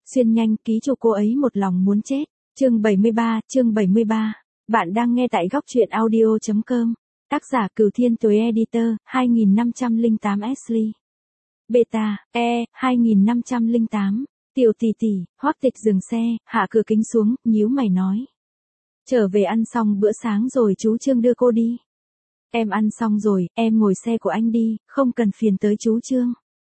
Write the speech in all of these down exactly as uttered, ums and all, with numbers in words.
Xuyên nhanh, ký chủ cô ấy một lòng muốn chết. Chương bảy mươi ba, chương bảy mươi ba. Bạn đang nghe tại góc truyện audio chấm com. Tác giả Cửu Thiên Tuế Editor, hai nghìn năm trăm lẻ tám Ashley. Beta, E, hai nghìn năm trăm lẻ tám. Tiểu tỷ tỷ, Hoắc Tịch dừng xe, hạ cửa kính xuống, nhíu mày nói. Trở về ăn xong bữa sáng rồi chú Trương đưa cô đi. Em ăn xong rồi, em ngồi xe của anh đi, không cần phiền tới chú Trương.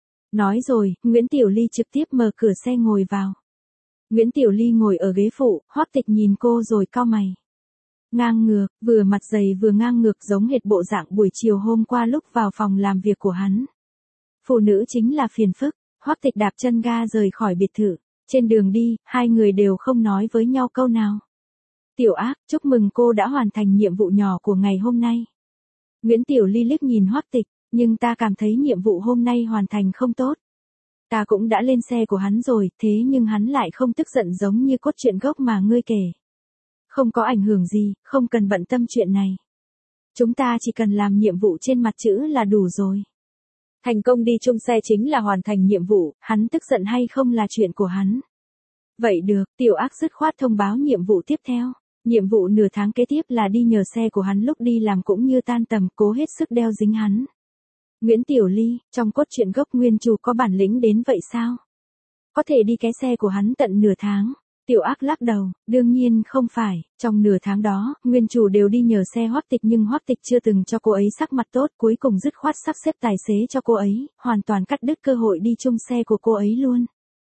Nói rồi, Nguyễn Tiểu Ly trực tiếp mở cửa xe ngồi vào. Nguyễn Tiểu Ly ngồi ở ghế phụ, Hoắc Tịch nhìn cô rồi cau mày. Ngang ngược, vừa mặt dày vừa ngang ngược giống hệt bộ dạng buổi chiều hôm qua lúc vào phòng làm việc của hắn. Phụ nữ chính là phiền phức. Hoắc Tịch đạp chân ga rời khỏi biệt thự. Trên đường đi, hai người đều không nói với nhau câu nào. Tiểu Ác, chúc mừng cô đã hoàn thành nhiệm vụ nhỏ của ngày hôm nay. Nguyễn Tiểu Ly liếc nhìn Hoắc Tịch, nhưng ta cảm thấy nhiệm vụ hôm nay hoàn thành không tốt. Ta cũng đã lên xe của hắn rồi, thế nhưng hắn lại không tức giận giống như cốt truyện gốc mà ngươi kể. Không có ảnh hưởng gì, không cần bận tâm chuyện này. Chúng ta chỉ cần làm nhiệm vụ trên mặt chữ là đủ rồi. Thành công đi chung xe chính là hoàn thành nhiệm vụ, hắn tức giận hay không là chuyện của hắn. Vậy được, Tiểu Ác dứt khoát thông báo nhiệm vụ tiếp theo. Nhiệm vụ nửa tháng kế tiếp là đi nhờ xe của hắn lúc đi làm cũng như tan tầm, cố hết sức đeo dính hắn. Nguyễn Tiểu Ly, trong cốt truyện gốc nguyên chủ có bản lĩnh đến vậy sao? Có thể đi cái xe của hắn tận nửa tháng. Tiểu Ác lắc đầu, đương nhiên không phải, trong nửa tháng đó, nguyên chủ đều đi nhờ xe Hoắc Tịch nhưng Hoắc Tịch chưa từng cho cô ấy sắc mặt tốt, cuối cùng dứt khoát sắp xếp tài xế cho cô ấy, hoàn toàn cắt đứt cơ hội đi chung xe của cô ấy luôn.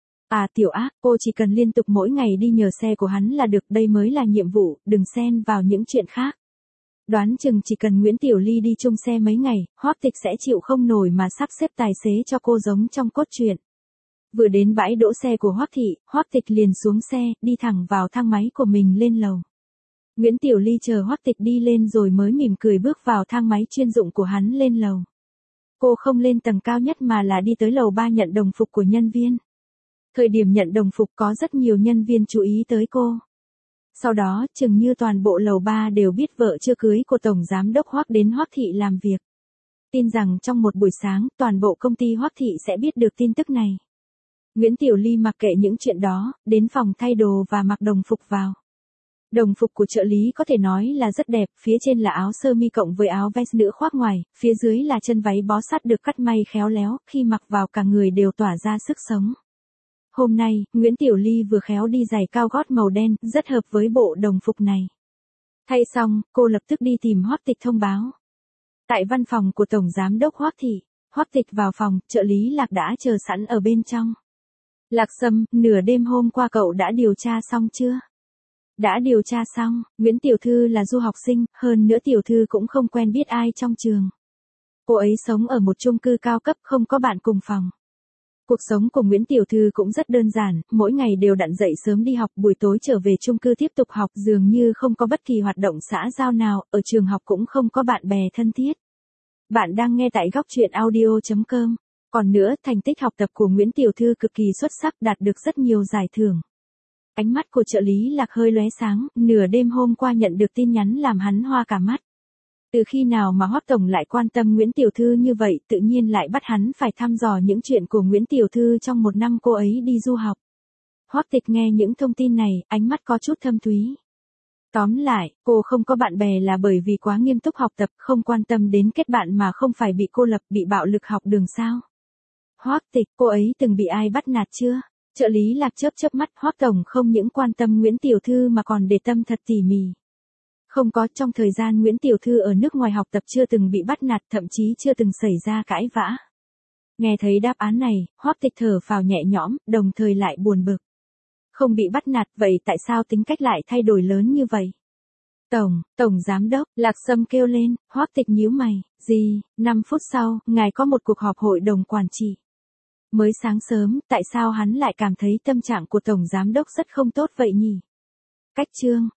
À Tiểu Ác, cô chỉ cần liên tục mỗi ngày đi nhờ xe của hắn là được, đây mới là nhiệm vụ, đừng xen vào những chuyện khác. Đoán chừng chỉ cần Nguyễn Tiểu Ly đi chung xe mấy ngày, Hoắc Tịch sẽ chịu không nổi mà sắp xếp tài xế cho cô giống trong cốt truyện. Vừa đến bãi đỗ xe của Hoắc Thị, Hoắc Tịch liền xuống xe, đi thẳng vào thang máy của mình lên lầu. Nguyễn Tiểu Ly chờ Hoắc Tịch đi lên rồi mới mỉm cười bước vào thang máy chuyên dụng của hắn lên lầu. Cô không lên tầng cao nhất mà là đi tới lầu ba nhận đồng phục của nhân viên. Thời điểm nhận đồng phục có rất nhiều nhân viên chú ý tới cô. Sau đó, chừng như toàn bộ lầu ba đều biết vợ chưa cưới của Tổng Giám đốc Hoắc đến Hoắc Thị làm việc. Tin rằng trong một buổi sáng, toàn bộ công ty Hoắc Thị sẽ biết được tin tức này. Nguyễn Tiểu Ly mặc kệ những chuyện đó, đến phòng thay đồ và mặc đồng phục vào. Đồng phục của trợ lý có thể nói là rất đẹp, phía trên là áo sơ mi cộng với áo vest nữ khoác ngoài, phía dưới là chân váy bó sát được cắt may khéo léo, khi mặc vào cả người đều tỏa ra sức sống. Hôm nay, Nguyễn Tiểu Ly vừa khéo đi giày cao gót màu đen, rất hợp với bộ đồng phục này. Thay xong, cô lập tức đi tìm Hoắc Tịch thông báo. Tại văn phòng của Tổng Giám đốc Hoắc Thị, Hoắc Tịch vào phòng, trợ lý Lạc đã chờ sẵn ở bên trong. Lạc Sâm, nửa đêm hôm qua cậu đã điều tra xong chưa? Đã điều tra xong, Nguyễn Tiểu Thư là du học sinh, hơn nữa Tiểu Thư cũng không quen biết ai trong trường. Cô ấy sống ở một chung cư cao cấp không có bạn cùng phòng. Cuộc sống của Nguyễn Tiểu Thư cũng rất đơn giản, mỗi ngày đều đặn dậy sớm đi học, buổi tối trở về chung cư tiếp tục học, dường như không có bất kỳ hoạt động xã giao nào, ở trường học cũng không có bạn bè thân thiết. Bạn đang nghe tại góc truyện audio chấm com. Còn nữa, thành tích học tập của Nguyễn Tiểu Thư cực kỳ xuất sắc, đạt được rất nhiều giải thưởng. Ánh mắt của trợ lý Lạc hơi lóe sáng, nửa đêm hôm qua nhận được tin nhắn làm hắn hoa cả mắt. Từ khi nào mà Hoắc Tổng lại quan tâm Nguyễn Tiểu Thư như vậy, tự nhiên lại bắt hắn phải thăm dò những chuyện của Nguyễn Tiểu Thư trong một năm cô ấy đi du học. Hoắc Tịch nghe những thông tin này, ánh mắt có chút thâm thúy. Tóm lại, cô không có bạn bè là bởi vì quá nghiêm túc học tập, không quan tâm đến kết bạn mà không phải bị cô lập, bị bạo lực học đường sao. Hoắc Tịch, cô ấy từng bị ai bắt nạt chưa? Trợ lý Lạc chớp chớp mắt, Hoắc Tổng không những quan tâm Nguyễn Tiểu Thư mà còn để tâm thật tỉ mỉ. Không có, trong thời gian Nguyễn Tiểu Thư ở nước ngoài học tập chưa từng bị bắt nạt, thậm chí chưa từng xảy ra cãi vã. Nghe thấy đáp án này, Hoắc Tịch thở phào nhẹ nhõm, đồng thời lại buồn bực. Không bị bắt nạt, vậy tại sao tính cách lại thay đổi lớn như vậy? Tổng, Tổng Giám đốc, Lạc Sâm kêu lên, Hoắc Tịch nhíu mày, gì, năm phút sau, ngài có một cuộc họp hội đồng quản trị. Mới sáng sớm, tại sao hắn lại cảm thấy tâm trạng của Tổng Giám đốc rất không tốt vậy nhỉ? Cách chương,